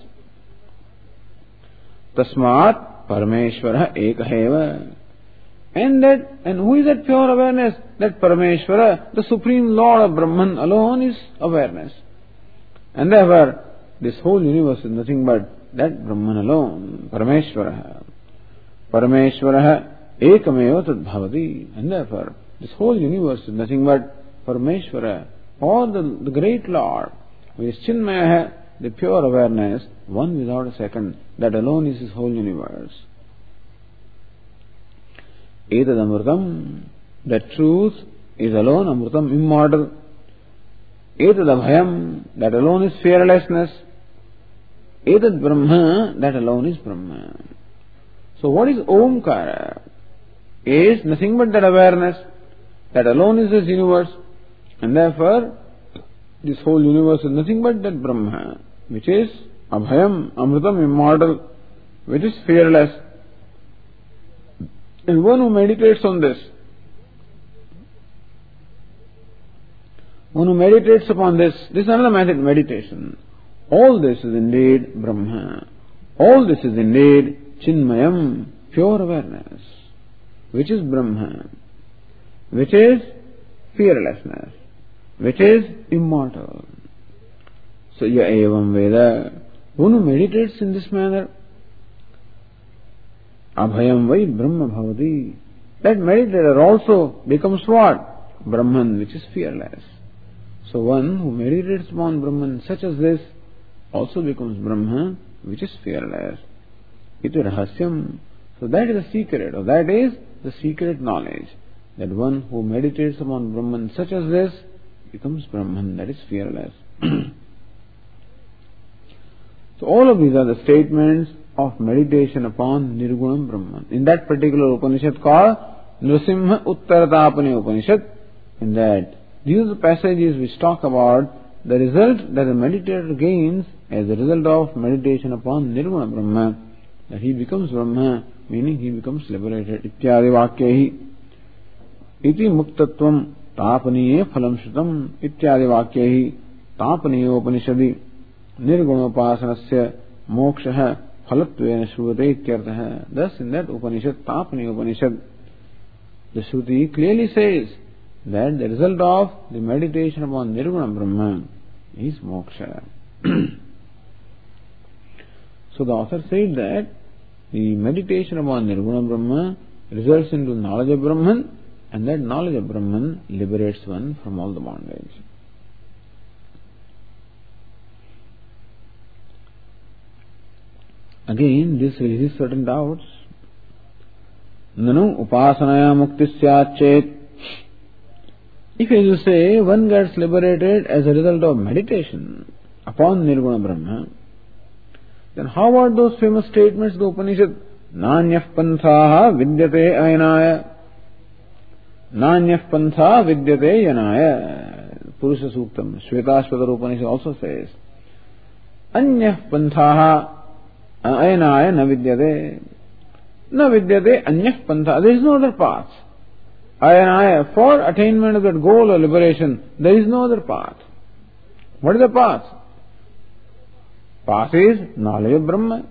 Tasmat Parameshwara Ekaheva. And that, and who is that pure awareness? That Parameshwara, the Supreme Lord of Brahman alone is awareness. And therefore, this whole universe is nothing but that Brahman alone, Parameshwara. Parameshwara Ekameva Tad Bhavati. And therefore, this whole universe is nothing but Parameshwara, or the, the great Lord, who is Chinmaya, the pure awareness, one without a second. That alone is his whole universe. Etad Amritam, that truth is alone Amritam, immortal. Etad Abhayam, that alone is fearlessness. Etad Brahma, that alone is Brahma. So what is Omkara? Is nothing but that awareness. That alone is this universe. And therefore, this whole universe is nothing but that Brahma, which is Abhayam, Amritam, immortal, which is fearless. And one who meditates on this, one who meditates upon this, this is another method, meditation. All this is indeed Brahma. All this is indeed Chinmayam, pure awareness, which is Brahma, which is fearlessness, which is immortal. So, ya evam Veda, one who meditates in this manner, Abhayam Vai Brahma Bhavati, that meditator also becomes what? Brahman, which is fearless. So one who meditates upon Brahman such as this also becomes Brahma, which is fearless. Iti Rahasyam. So that is the secret, or that is the secret knowledge, that one who meditates upon Brahman such as this becomes Brahman, that is fearless. So all of these are the statements of meditation upon Nirgunam Brahman. In that particular Upanishad called Nrsimha Uttaratapani Upanishad, in that these are the passages which talk about the result that the meditator gains as a result of meditation upon Nirguna Brahma, that he becomes Brahma, meaning he becomes liberated. Ityadi Vakyahi Iti Muktatvam Tapaniye Phalam Shrutam Ityadi Vakyahi Tapaniye Upanishadi Nirgunopasanasya Mokshaha Phalattvena Shruvate Ityartaha. Thus in that Upanishad, Tapaniye Upanishad, the Shruti clearly says that the result of the meditation upon Nirguna Brahman is moksha. So the author said that the meditation upon Nirguna Brahma results into knowledge of Brahman, and that knowledge of Brahman liberates one from all the bondage. Again, this raises certain doubts. Nanu upasanaya muktisya chet. If, as you say, one gets liberated as a result of meditation upon Nirguna Brahma, then how about those famous statements of the Upanishad? Nanyah panthaha vidyate ainaya. Nanyah pantha vidyate yanaya. Purusha Suktam. Shvetashvatara Upanishad also says, Anyah pantha ayanaya na vidyate. Na vidyate anyah pantha. There is no other path. Ayanaya, for attainment of that goal or liberation, there is no other path. What is the path? Path is knowledge of Brahma.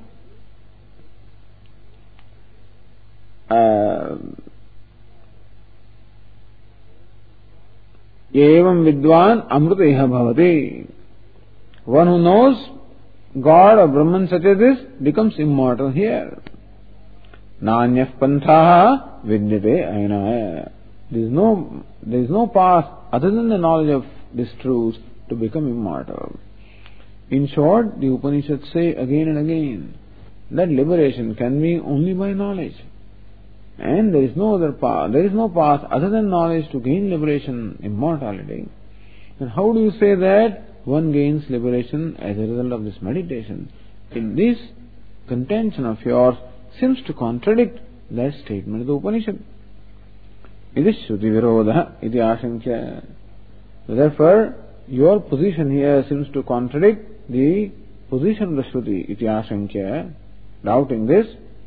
Evam vidwan amriteha bhavati. One who knows God or Brahman such as this becomes immortal here. Nanyah pantha vidyate ayanaya. There is no, there is no path other than the knowledge of this truth to become immortal. In short, the Upanishads say again and again that liberation can be only by knowledge. And there is no other path, there is no path other than knowledge to gain liberation, immortality. And how do you say that one gains liberation as a result of this meditation? In this contention of yours seems to contradict that statement of the Upanishad. It is Shruti Virodha iti ashankya. Therefore, your position here seems to contradict the position of the Shruti iti ashankya. Doubting this,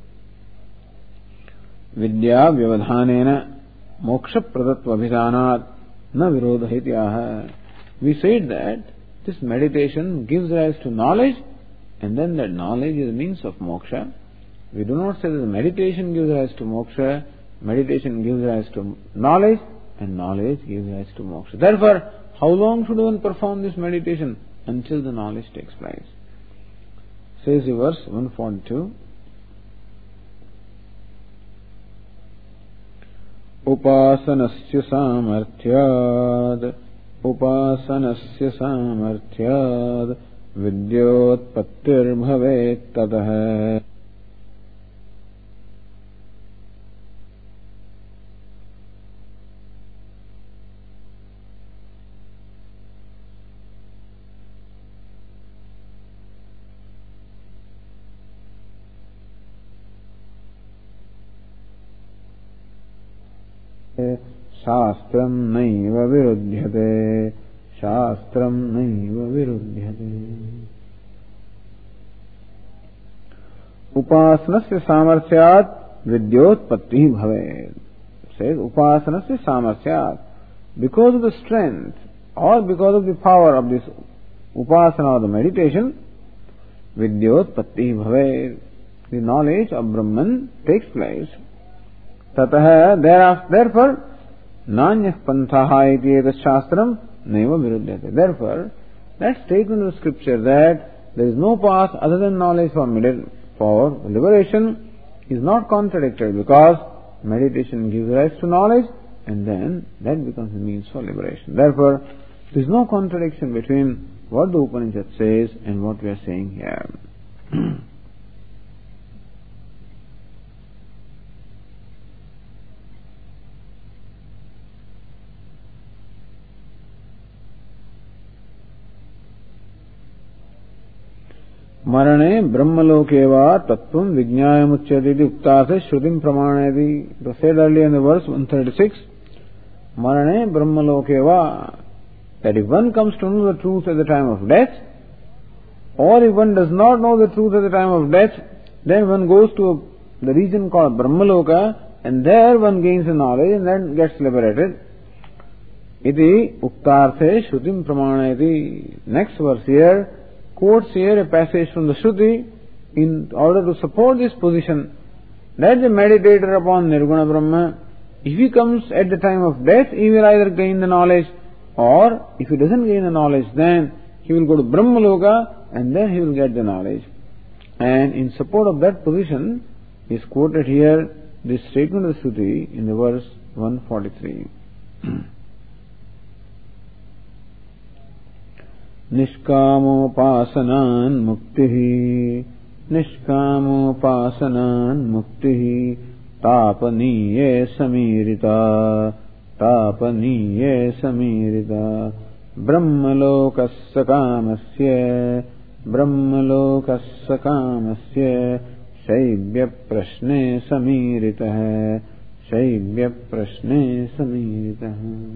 Vidya vyavadhanena moksha pradatva abhidanat na virodha iti aha. We said that this meditation gives rise to knowledge, and then that knowledge is a means of moksha. We do not say that the meditation gives rise to moksha, meditation gives rise to knowledge, and knowledge gives rise to moksha. Therefore, how long should one perform this meditation? Until the knowledge takes place. Says the verse one forty-two. Upasanasya samarthyad Upasanasya samarthyad Vidyotpattir bhavet tatah. Shastram naiva viruddhyate. Shastram naiva viruddhyate. Upasanasya samarthyat vidyotpatti bhavet. Says Upasanasya samarthyat. Because of the strength or because of the power of this upasana or the meditation, vidyotpatti bhavet. The knowledge of Brahman takes place. Tatah, thereafter, therefore, Nanyah panthaha iti etas shastram naiva viruddhyate. Therefore, that statement of scripture that there is no path other than knowledge for, med- for liberation is not contradicted, because meditation gives rise to knowledge and then that becomes a means for liberation. Therefore, there is no contradiction between what the Upanishad says and what we are saying here. Marane brahmaloke va tattvam vijñāyamuchyate uktāse shrutim pramanayati. It was said earlier in the verse one thirty-six. Marane brahmaloke va. That if one comes to know the truth at the time of death, or if one does not know the truth at the time of death, then one goes to the region called Brahmaloka, and there one gains the knowledge and then gets liberated. Iti uktarthe shrutim pramanayati. Next verse here quotes here a passage from the Shruti in order to support this position that the meditator upon Nirguna Brahma, if he comes at the time of death, he will either gain the knowledge, or if he doesn't gain the knowledge, then he will go to Brahmaloka and then he will get the knowledge. And in support of that position is quoted here this statement of the Shruti in the verse one forty-three. Nishkamopasanan muktihi Nishkamopasanan muktihi Tapaniye samirita Tapaniye samirita Brahmalokasya kamasya Brahmalokasya kamasya Shaibhya prashne samirita Shaivya प्रश्ने समीरितः।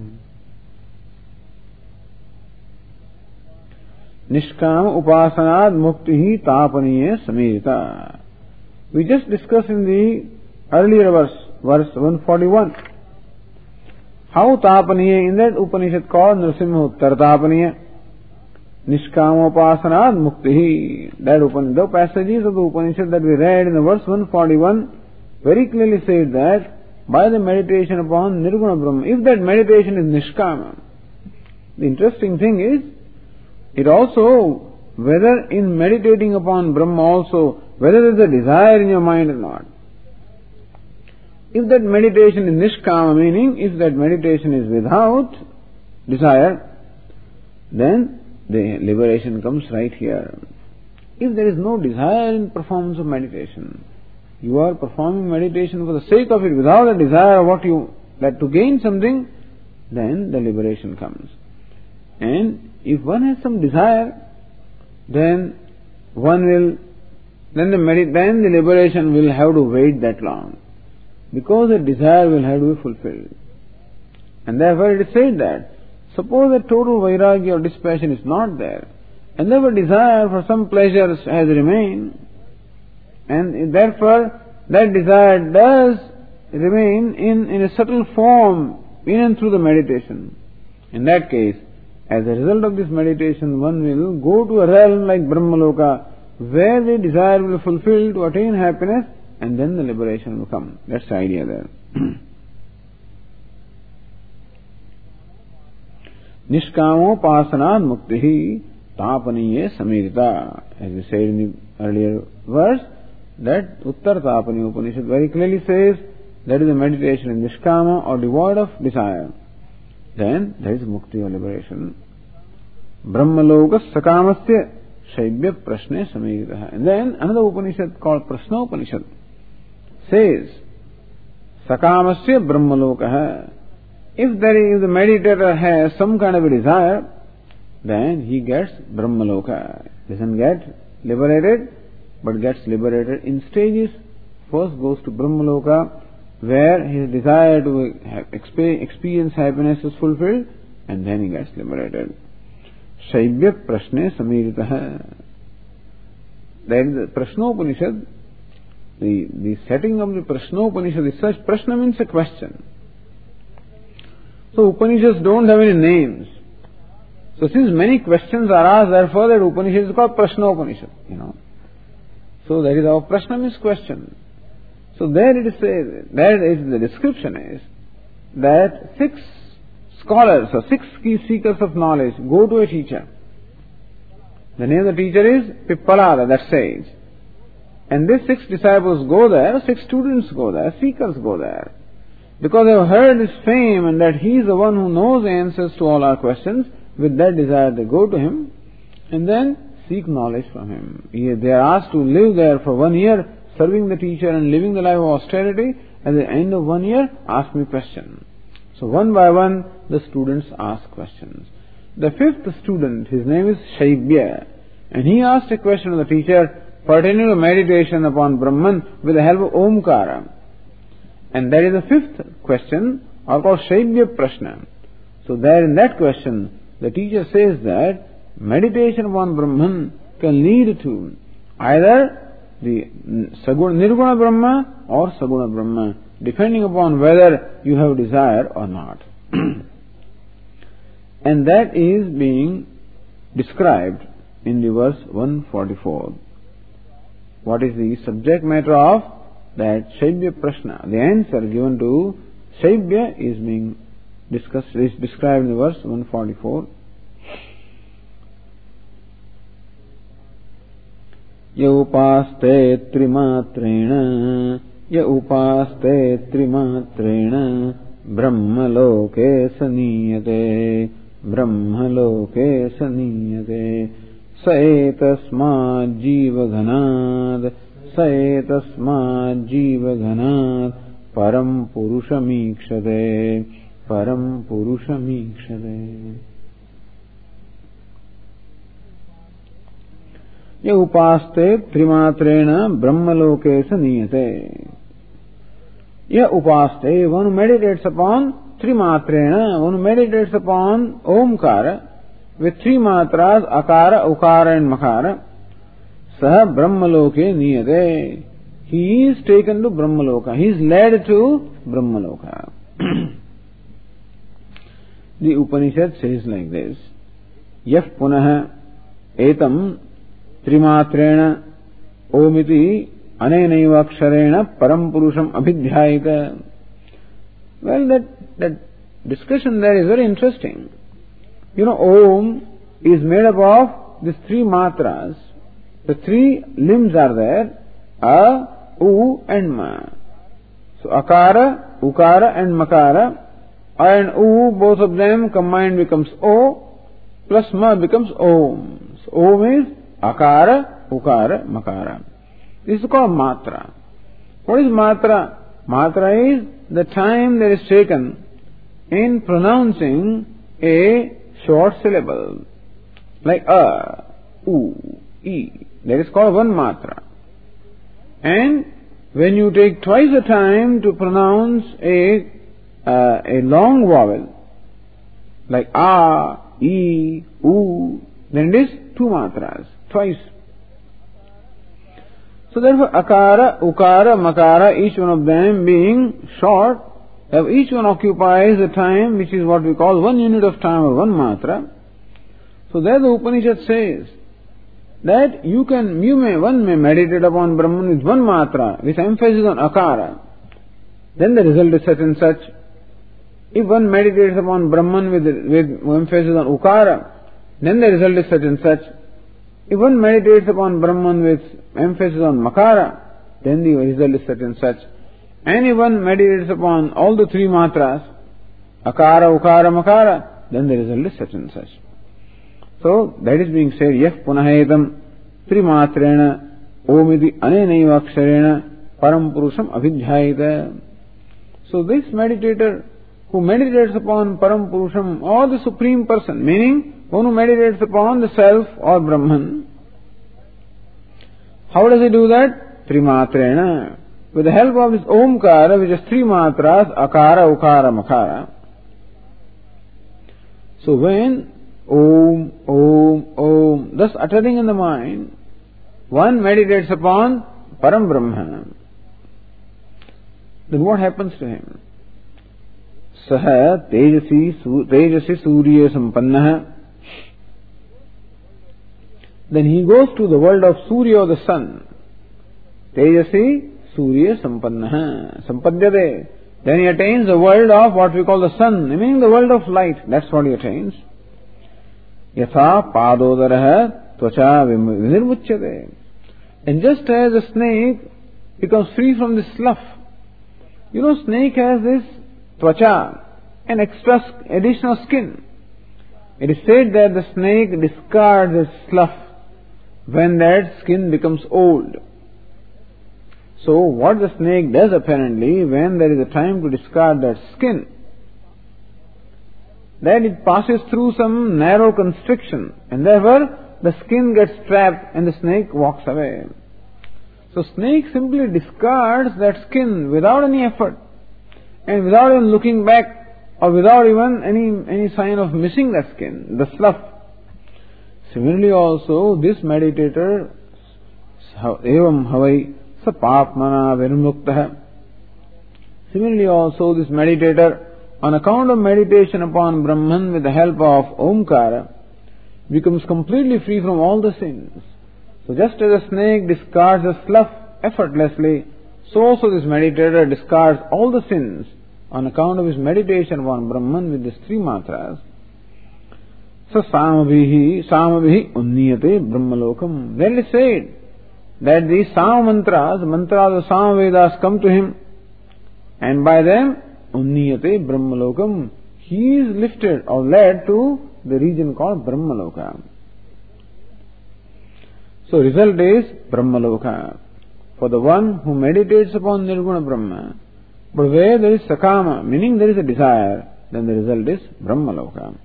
निष्काम उपासनाद मुक्ति ही तापनीय समीरिता। We just discussed in the earlier verse, verse one forty-one, how Tapaniya, in that Upanishad called Nrsimha Uttar Tapaniya, Nishkamopasanad Muktihi. That Upanishad, the passages of the Upanishad that we read in the verse one forty-one very clearly said that by the meditation upon Nirguna Brahma, if that meditation is Nishkama, the interesting thing is, it also, whether in meditating upon Brahma also, whether there is a desire in your mind or not. If that meditation is Nishkama, meaning if that meditation is without desire, then the liberation comes right here. If there is no desire in performance of meditation, you are performing meditation for the sake of it, without a desire of what you, that to gain something, then the liberation comes. And if one has some desire, then one will, then the medit- then the liberation will have to wait that long, because the desire will have to be fulfilled. And therefore it is said that, suppose that total vairagya or dispassion is not there, and therefore desire for some pleasures has remained, and therefore that desire does remain in, in a subtle form, in and through the meditation. In that case, as a result of this meditation, one will go to a realm like Brahmaloka, where the desire will be fulfilled to attain happiness, and then the liberation will come. That's the idea there. Nishkamopasanad muktihi tapaniye samirita. As we said in the earlier verse, that Uttar Tapaniya Upanishad very clearly says that is a meditation in Nishkama or devoid of desire. Then there is mukti or liberation. Brahmaloka sakamasya shaibya prashne samiritaha. And then another Upanishad called Prashna Upanishad says, Sakamasya Brahmalokaha. If there is, if the meditator has some kind of a desire, then he gets Brahmaloka. Doesn't get liberated, but gets liberated in stages. First goes to Brahmaloka, where his desire to have experience happiness is fulfilled, and then he gets liberated. Shaibya Prashne Samiritaha. That is the Prashnopanishad. The, the setting of the Prashnopanishad is such. Prashna means a question. So Upanishads don't have any names. So since many questions are asked, therefore that Upanishad is called Prashnopanishad, you know. So that is our Prashna means question. So there it is said, there is the description is that six scholars or six key seekers of knowledge go to a teacher. The name of the teacher is Pippalada, that sage. And these six disciples go there, six students go there, seekers go there. Because they have heard his fame and that he is the one who knows the answers to all our questions, with that desire they go to him and then seek knowledge from him. They are asked to live there for one year, serving the teacher and living the life of austerity. At the end of one year, ask me questions. So one by one, the students ask questions. The fifth student, his name is Shaibya, and he asked a question of the teacher pertaining to meditation upon Brahman with the help of Omkara. And that is the fifth question, or called Shaibya Prashna. So there in that question, the teacher says that meditation upon Brahman can lead to either the Saguna, Nirguna Brahma or Saguna Brahma, depending upon whether you have desire or not. And that is being described in the verse one forty-four. What is the subject matter of that Shaibya Prashna? The answer given to Shaibya is being discussed, is described in the verse one forty-four. Ya upaste trimatrena, ya upaste trimatrena, brahmaloke saniyate, brahmaloke saniyate, saetasmad jiva ghanad, saetasmad jiva ghanad, param purushamikshate, param purushamikshate. ये उपास्ते त्रिमात्रेण ब्रह्मलोके सनीयते. Ya upaste, one who meditates upon trimatrena, one who meditates upon omkara, with three matras, akara, ukara and makara, saha brahmaloke niyate. He is taken to Brahmaloka. He is led to Brahmaloka. The Upanishad says like this, Yaf punaha etam trimatrena omiti anenaiva aksharena param purusham abhidhyayita. Well, that, that discussion there is very interesting. You know, Om is made up of these three matras. The three limbs are there, A, U and Ma. So Akara, Ukara and Makara. A and U, both of them combined becomes O, plus Ma becomes Om. So Om is Akara, Ukara, Makara. This is called Matra. What is Matra? Matra is the time that is taken in pronouncing a short syllable. Like A, U, E. That is called one Matra. And when you take twice the time to pronounce a uh, a long vowel, like A, E, U, then it is two matras, twice. So therefore, Akara, Ukara, Makara, each one of them being short, each one occupies a time which is what we call one unit of time or one matra. So there the Upanishad says that you can, you may, one may meditate upon Brahman with one matra, with emphasis on Akara. Then the result is such and such. If one meditates upon Brahman with, with emphasis on Ukara, then the result is such and such. If one meditates upon Brahman with emphasis on Makara, then the result is such and such. And if one meditates upon all the three matras, Akara, Ukara, Makara, then the result is such and such. So that is being said, Yaf punahetam trimatrena omidi anenaiva aksharena param purusham abhidhyayita. So this meditator who meditates upon Param Purusham or the Supreme Person, meaning one who meditates upon the Self or Brahman, how does he do that? Trimatrena. With the help of his Omkara, which is three matras, Akara, Ukara, Makara. So when Om, Om, Om, thus uttering in the mind, one meditates upon Param Brahman, then what happens to him? Saha tejasi tejasi surya sampannaha. Then he goes to the world of Surya or the sun. Tejasi surya sampannaha. Sampadhyate. Then he attains the world of what we call the sun, meaning the world of light. That's what he attains. Yatha padodaraha tvacha vinirmuchyate. And just as a snake becomes free from this slough, you know, snake has this tvacha, an extra additional skin. It is said that the snake discards its slough when that skin becomes old. So what the snake does apparently, when there is a time to discard that skin, then it passes through some narrow constriction, and therefore the skin gets trapped and the snake walks away. So snake simply discards that skin without any effort, and without even looking back, or without even any any sign of missing that skin, the slough. Similarly also, this meditator, evam havai sapapmana virmuktaha. Similarly also, this meditator, on account of meditation upon Brahman with the help of Omkara, becomes completely free from all the sins. So just as a snake discards a slough effortlessly, so also this meditator discards all the sins on account of his meditation upon Brahman with these three matras. So samabhihi samabhihi unniyate brahmalokam. Then it is said that these Sama mantras, mantras of Sama Vedas come to him, and by them unniyate brahmalokam, he is lifted or led to the region called Brahmaloka. So result is Brahmaloka for the one who meditates upon Nirguna Brahma. But where there is sakama, meaning there is a desire, then the result is Brahmaloka.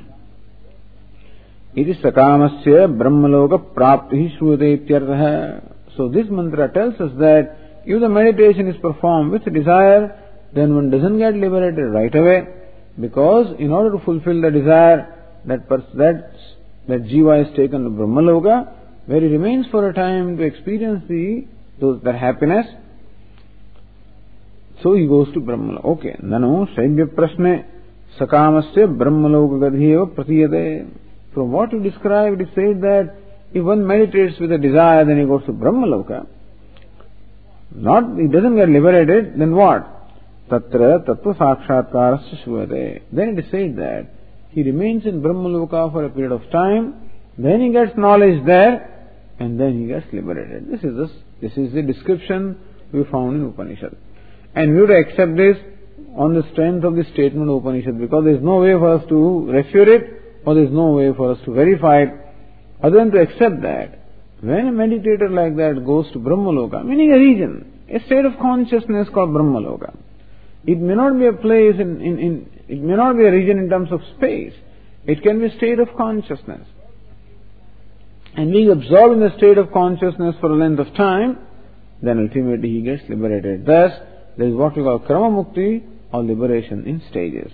It is sakamasya Brahmaloka prapti shruvate ityartha. So this mantra tells us that if the meditation is performed with desire, then one doesn't get liberated right away, because in order to fulfill the desire, that pers- that, that jiva is taken to Brahmaloka, where he remains for a time to experience the those, that happiness. So he goes to Brahmaloka. Okay. Nano Shaibya Prasne Sakamasya Brahmaloka Gadhyeva Pratiyate. From what you described, it is said that if one meditates with a desire, then he goes to Brahmaloka. Not, he doesn't get liberated, then what? Tatra Tattva Sakshatkarasya Shuvate. Then it is said that he remains in Brahmaloka for a period of time, then he gets knowledge there, and then he gets liberated. This is this, this is the description we found in Upanishad. And we have to accept this on the strength of the statement of Upanishad, because there is no way for us to refute it, or there is no way for us to verify it, other than to accept that when a meditator like that goes to Brahmaloka, meaning a region, a state of consciousness called Brahmaloka, it may not be a place in, in, in it may not be a region in terms of space. It can be a state of consciousness. And being absorbed in the state of consciousness for a length of time, then ultimately he gets liberated. Thus, there is what we call Krama Mukti, or liberation in stages.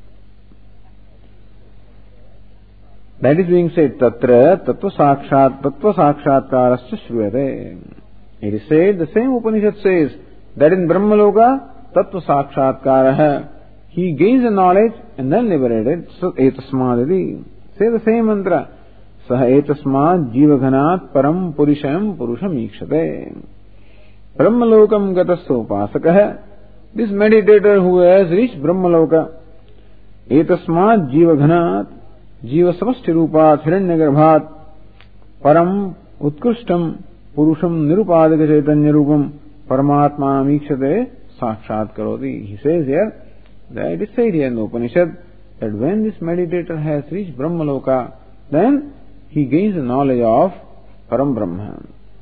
That is being said, Tatra Tattva Sakshat Tattva Sakshatkarasya Shruyate. It is said, the same Upanishad says, that in Brahmaloka, Tattva Sakshatkaraha, he gains the knowledge and then liberated. So, etasmadadi. Say the same mantra. Saha etasmad jivaghanat param purisham purusham ikshate. Brahmalokam gatasya upasakah. This meditator who has reached Brahmaloka, etasmad jivaghanat, jiva samasti rupat hiranyagarbhat, param utkrishtam purusham nirupadaka chaitanya rupam paramatmanam ikshate sakshat karoti. He says here, that it is said here in the Upanishad, that when this meditator has reached Brahmaloka, then he gains the knowledge of Param Brahma.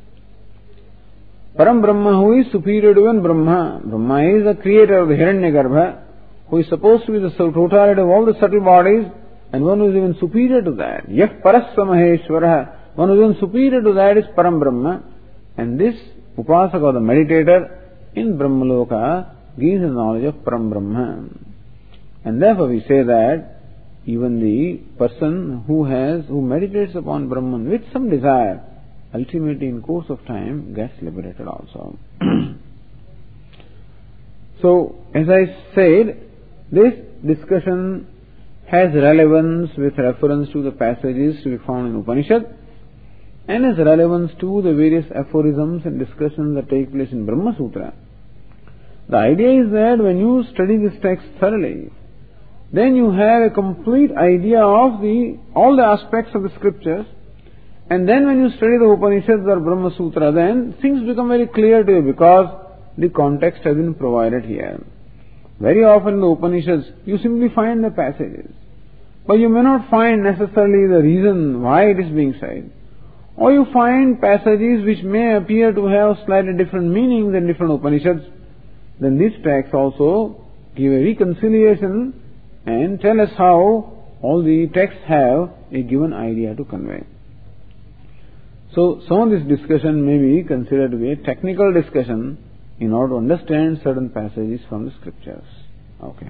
Param Brahma, who is superior to even Brahma. Brahma is the creator of the Hiranyagarbha, who is supposed to be the totality of all the subtle bodies, and one who is even superior to that. Yah Parasya Maheshwaraha, one who is even superior to that is Param Brahma. And this Upasaka, or the meditator in Brahmaloka, gains the knowledge of Param Brahma. And therefore we say that even the person who has, who meditates upon Brahman with some desire, ultimately in course of time gets liberated also. So, as I said, this discussion has relevance with reference to the passages to be found in Upanishad, and has relevance to the various aphorisms and discussions that take place in Brahma Sutra. The idea is that when you study this text thoroughly, then you have a complete idea of the all the aspects of the scriptures, and then when you study the Upanishads or Brahma Sutra, then things become very clear to you, because the context has been provided here. Very often in the Upanishads, you simply find the passages, but you may not find necessarily the reason why it is being said. Or you find passages which may appear to have slightly different meanings in different Upanishads. Then these texts also give a reconciliation and tell us how all the texts have a given idea to convey. So some of this discussion may be considered to be a technical discussion in order to understand certain passages from the scriptures. Okay.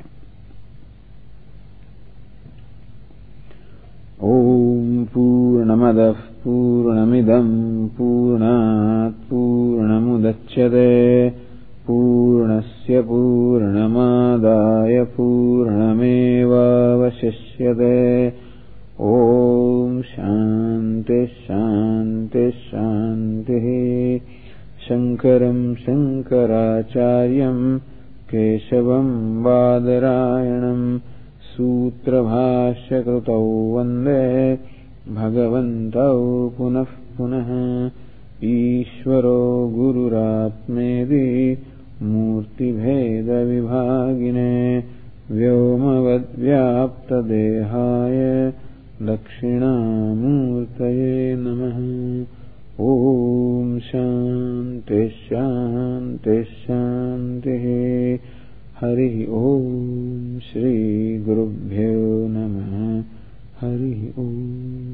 Om Purnamadah Purnamidam Purnat Purnamudachyate Purnasya Purnamadaya Purnameva Vashishyate. Om Shanti Shanti Shanti. Shankaram Shankaracharyam Keshavam Badarayanam Sutra Bhashya Krutau Vande Bhagavantau Punah Punah. Ishvaro Gururatmedi Murti Bheda Vibhagine Vyomavad Vyapta Dehaya Lakshina Murtaye Namaha. Om Shanti Shanti Shanti. Hari Om Shri Gurubhyo Namaha. Hari Om.